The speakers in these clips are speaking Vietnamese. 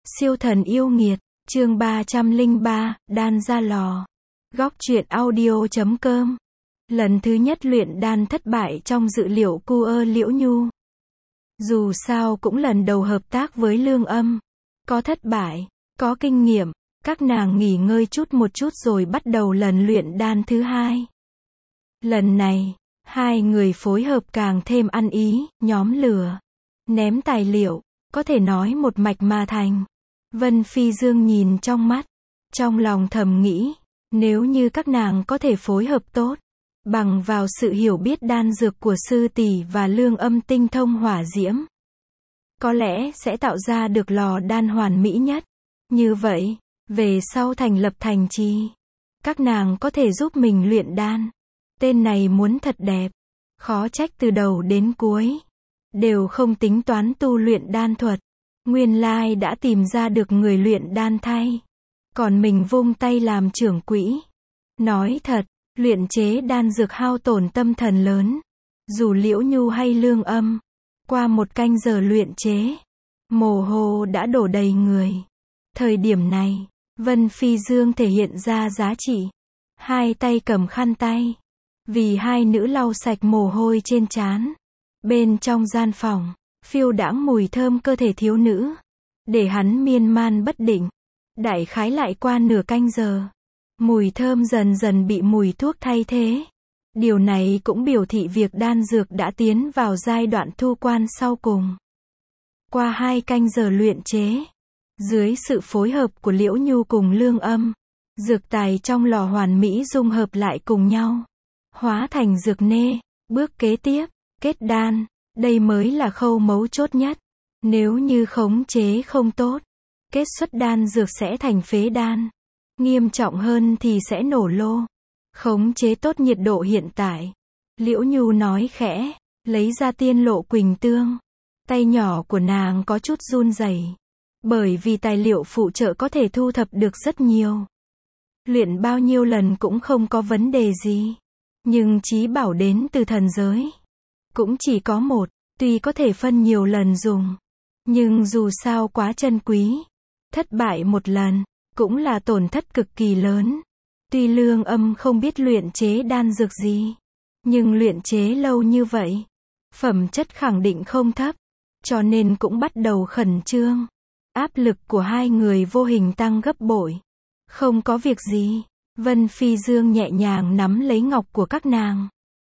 Siêu thần yêu nghiệt, chương 303, đan ra lò. Góc truyện audio.com. Lần thứ nhất luyện đan thất bại trong dự liệu của Liễu Nhu. Dù sao cũng lần đầu hợp tác với Lương Âm. Có thất bại, có kinh nghiệm, các nàng nghỉ ngơi một chút rồi bắt đầu lần luyện đan thứ hai. Lần này, hai người phối hợp càng thêm ăn ý, nhóm lửa, ném tài liệu, có thể nói một mạch mà thành. Vân Phi Dương nhìn trong mắt, trong lòng thầm nghĩ, nếu như các nàng có thể phối hợp tốt, bằng vào sự hiểu biết đan dược của sư tỷ và Lương Âm tinh thông hỏa diễm, có lẽ sẽ tạo ra được lò đan hoàn mỹ nhất. Như vậy, về sau thành lập thành trì, các nàng có thể giúp mình luyện đan. Tên này muốn thật đẹp, khó trách từ đầu đến cuối đều không tính toán tu luyện đan thuật. Nguyên lai đã tìm ra được người luyện đan thay, còn mình vung tay làm trưởng quỹ. Nói thật, luyện chế đan dược hao tổn tâm thần lớn. Dù Liễu Nhu hay Lương Âm, qua một canh giờ luyện chế, mồ hôi đã đổ đầy người. Thời điểm này, Vân Phi Dương thể hiện ra giá trị. Hai tay cầm khăn tay, vì hai nữ lau sạch mồ hôi trên trán. Bên trong gian phòng, phiêu đãng mùi thơm cơ thể thiếu nữ, để hắn miên man bất định. Đại khái lại qua nửa canh giờ, mùi thơm dần dần bị mùi thuốc thay thế. Điều này cũng biểu thị việc đan dược đã tiến vào giai đoạn thu quan sau cùng. Qua 2 canh giờ luyện chế, dưới sự phối hợp của Liễu Nhu cùng Lương Âm, dược tài trong lò hoàn mỹ dung hợp lại cùng nhau, hóa thành dược nê. Bước kế tiếp, kết đan. Đây mới là khâu mấu chốt nhất. Nếu như khống chế không tốt, kết xuất đan dược sẽ thành phế đan. Nghiêm trọng hơn thì sẽ nổ lô. Khống chế tốt nhiệt độ hiện tại. Liễu Nhu nói khẽ, lấy ra tiên lộ quỳnh tương. Tay nhỏ của nàng có chút run rẩy, bởi vì tài liệu phụ trợ có thể thu thập được rất nhiều. Luyện bao nhiêu lần cũng không có vấn đề gì. Nhưng chí bảo đến từ thần giới cũng chỉ có một, tuy có thể phân nhiều lần dùng, nhưng dù sao quá chân quý. Thất bại một lần, cũng là tổn thất cực kỳ lớn. Tuy Lương Âm không biết luyện chế đan dược gì, nhưng luyện chế lâu như vậy, phẩm chất khẳng định không thấp, cho nên cũng bắt đầu khẩn trương. Áp lực của hai người vô hình tăng gấp bội. Không có việc gì, Vân Phi Dương nhẹ nhàng nắm lấy ngọc của các nàng,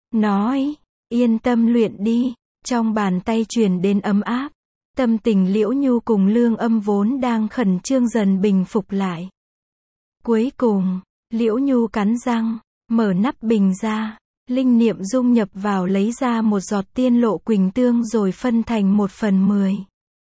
nói, yên tâm luyện đi. Trong bàn tay truyền đến ấm áp. Tâm tình Liễu Nhu cùng Lương Âm vốn đang khẩn trương dần bình phục lại. Cuối cùng, Liễu Nhu cắn răng, mở nắp bình ra, linh niệm dung nhập vào lấy ra một giọt tiên lộ quỳnh tương rồi phân thành 1/10.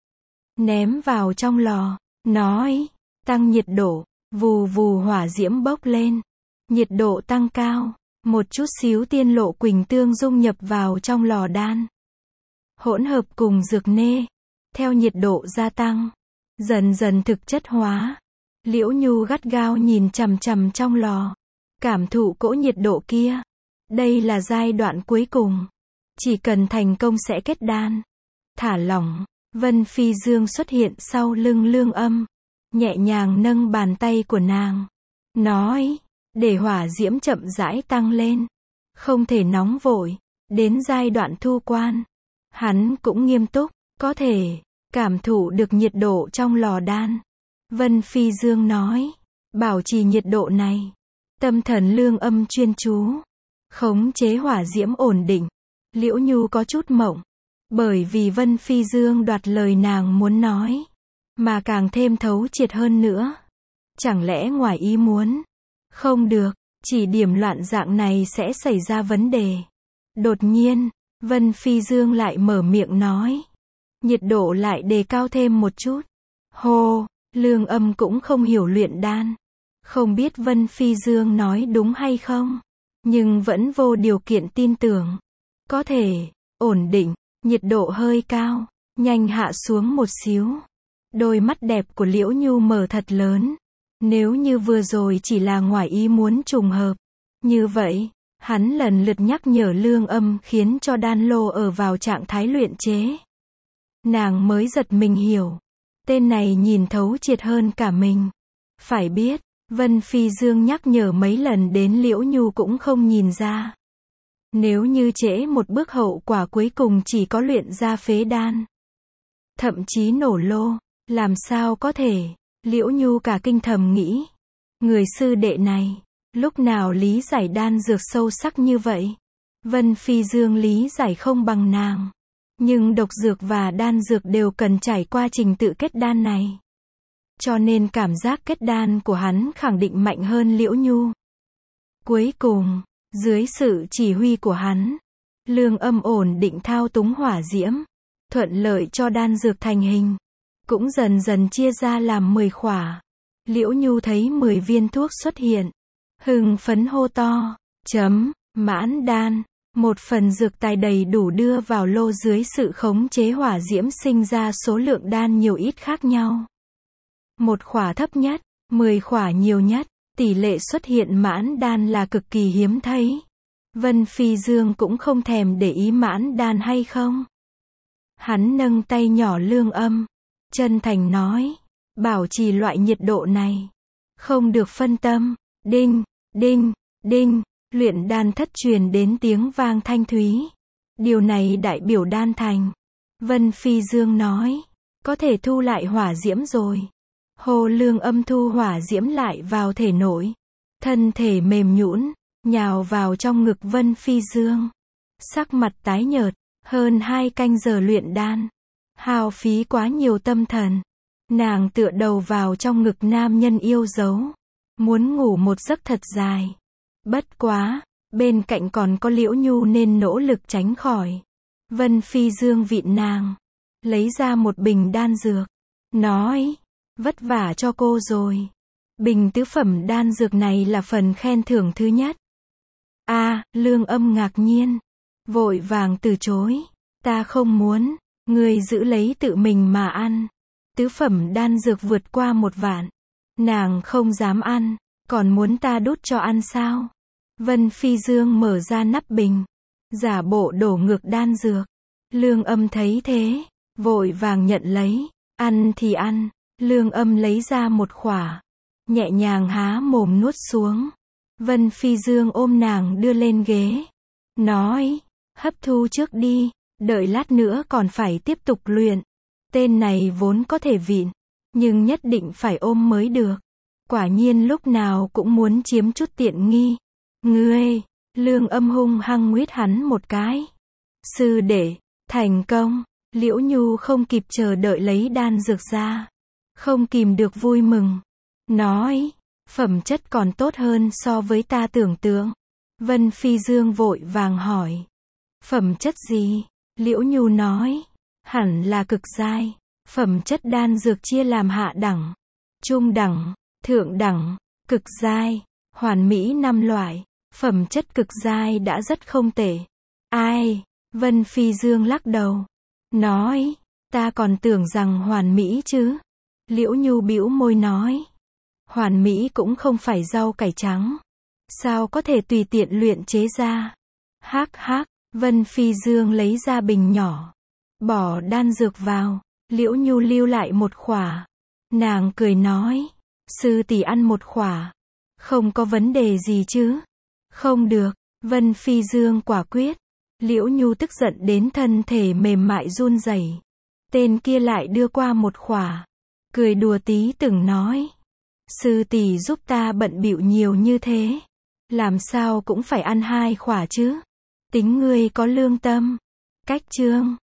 Ném vào trong lò, nói, tăng nhiệt độ. Vù vù hỏa diễm bốc lên. Nhiệt độ tăng cao, một chút xíu tiên lộ quỳnh tương dung nhập vào trong lò đan. Hỗn hợp cùng dược nê, theo nhiệt độ gia tăng, dần dần thực chất hóa. Liễu Nhu gắt gao nhìn chằm chằm trong lò, cảm thụ cỗ nhiệt độ kia. Đây là giai đoạn cuối cùng, chỉ cần thành công sẽ kết đan. Thả lỏng, Vân Phi Dương xuất hiện sau lưng Lương Âm, nhẹ nhàng nâng bàn tay của nàng, nói, để hỏa diễm chậm rãi tăng lên, không thể nóng vội. Đến giai đoạn thu quan, hắn cũng nghiêm túc, có thể cảm thụ được nhiệt độ trong lò đan. Vân Phi Dương nói, bảo trì nhiệt độ này. Tâm thần Lương Âm chuyên chú, khống chế hỏa diễm ổn định. Liễu Nhu có chút mộng, bởi vì Vân Phi Dương đoạt lời nàng muốn nói, mà càng thêm thấu triệt hơn nữa. Chẳng lẽ ngoài ý muốn? Không được, chỉ điểm loạn dạng này sẽ xảy ra vấn đề. Đột nhiên, Vân Phi Dương lại mở miệng nói, nhiệt độ lại đề cao thêm một chút. Hô, Lương Âm cũng không hiểu luyện đan, không biết Vân Phi Dương nói đúng hay không, nhưng vẫn vô điều kiện tin tưởng. Có thể, ổn định, nhiệt độ hơi cao, nhanh hạ xuống một xíu. Đôi mắt đẹp của Liễu Nhu mở thật lớn. Nếu như vừa rồi chỉ là ngoài ý muốn trùng hợp, như vậy, hắn lần lượt nhắc nhở Lương Âm khiến cho đan lô ở vào trạng thái luyện chế. Nàng mới giật mình hiểu, Tên này nhìn thấu triệt hơn cả mình. Phải biết, Vân Phi Dương nhắc nhở mấy lần đến Liễu Nhu cũng không nhìn ra. Nếu như trễ một bước hậu quả cuối cùng chỉ có luyện ra phế đan. Thậm chí nổ lô, làm sao có thể, Liễu Nhu cả kinh thầm nghĩ. Người sư đệ này, lúc nào lý giải đan dược sâu sắc như vậy? Vân Phi Dương lý giải không bằng nàng. Nhưng độc dược và đan dược đều cần trải qua trình tự kết đan này. Cho nên cảm giác kết đan của hắn khẳng định mạnh hơn Liễu Nhu. Cuối cùng, dưới sự chỉ huy của hắn, Lương Âm ổn định thao túng hỏa diễm, thuận lợi cho đan dược thành hình. Cũng dần dần chia ra làm 10 khỏa. Liễu Nhu thấy 10 viên thuốc xuất hiện. Hưng phấn hô to, mãn đan. Một phần dược tài đầy đủ đưa vào lô dưới sự khống chế hỏa diễm sinh ra số lượng đan nhiều ít khác nhau. 1 khỏa thấp nhất, 10 khỏa nhiều nhất, tỷ lệ xuất hiện mãn đan là cực kỳ hiếm thấy. Vân Phi Dương cũng không thèm để ý mãn đan hay không. Hắn nâng tay nhỏ Lương Âm, chân thành nói, bảo trì loại nhiệt độ này, không được phân tâm. Đinh, đinh, đinh. Luyện đan thất truyền đến tiếng vang thanh thúy. Điều này đại biểu đan thành. Vân Phi Dương nói, có thể thu lại hỏa diễm rồi. Hồ Lương Âm thu hỏa diễm lại vào thể nội. Thân thể mềm nhũn, nhào vào trong ngực Vân Phi Dương. Sắc mặt tái nhợt, hơn 2 canh giờ luyện đan. Hao phí quá nhiều tâm thần. Nàng tựa đầu vào trong ngực nam nhân yêu dấu. Muốn ngủ một giấc thật dài. Bất quá, bên cạnh còn có Liễu Nhu nên nỗ lực tránh khỏi. Vân Phi Dương vịn nàng, lấy ra một bình đan dược, nói, vất vả cho cô rồi. Bình tứ phẩm đan dược này là phần khen thưởng thứ nhất. Lương Âm ngạc nhiên, vội vàng từ chối, ta không muốn, ngươi giữ lấy tự mình mà ăn. Tứ phẩm đan dược vượt qua 1 vạn, nàng không dám ăn, còn muốn ta đút cho ăn sao? Vân Phi Dương mở ra nắp bình, giả bộ đổ ngược đan dược. Lương Âm thấy thế, vội vàng nhận lấy, ăn thì ăn. Lương Âm lấy ra 1 khỏa, nhẹ nhàng há mồm nuốt xuống. Vân Phi Dương ôm nàng đưa lên ghế, nói, hấp thu trước đi, đợi lát nữa còn phải tiếp tục luyện. Tên này vốn có thể vịn, nhưng nhất định phải ôm mới được. Quả nhiên lúc nào cũng muốn chiếm chút tiện nghi. Ngươi, Lương Âm hung hăng nguyết hắn một cái. Sư đệ, thành công. Liễu Nhu không kịp chờ đợi lấy đan dược ra. Không kìm được vui mừng. Nói, phẩm chất còn tốt hơn so với ta tưởng tượng. Vân Phi Dương vội vàng hỏi. Phẩm chất gì? Liễu Nhu nói, hẳn là cực giai. Phẩm chất đan dược chia làm hạ đẳng, trung đẳng, thượng đẳng, cực giai, hoàn mỹ 5 loại. Phẩm chất cực giai đã rất không tệ. Vân Phi Dương lắc đầu, nói, ta còn tưởng rằng hoàn mỹ chứ. Liễu Nhu bĩu môi nói, hoàn mỹ cũng không phải rau cải trắng. Sao có thể tùy tiện luyện chế ra? Hắc hắc, Vân Phi Dương lấy ra bình nhỏ, bỏ đan dược vào. Liễu Nhu lưu lại 1 khỏa. Nàng cười nói, sư tỷ ăn 1 khỏa, không có vấn đề gì chứ? Không được, Vân Phi Dương quả quyết. Liễu Nhu tức giận đến thân thể mềm mại run rẩy. Tên kia lại đưa qua 1 khỏa, cười đùa tí từng nói, sư tỷ giúp ta bận bịu nhiều như thế, làm sao cũng phải ăn 2 khỏa chứ? Tính ngươi có lương tâm. Cách chương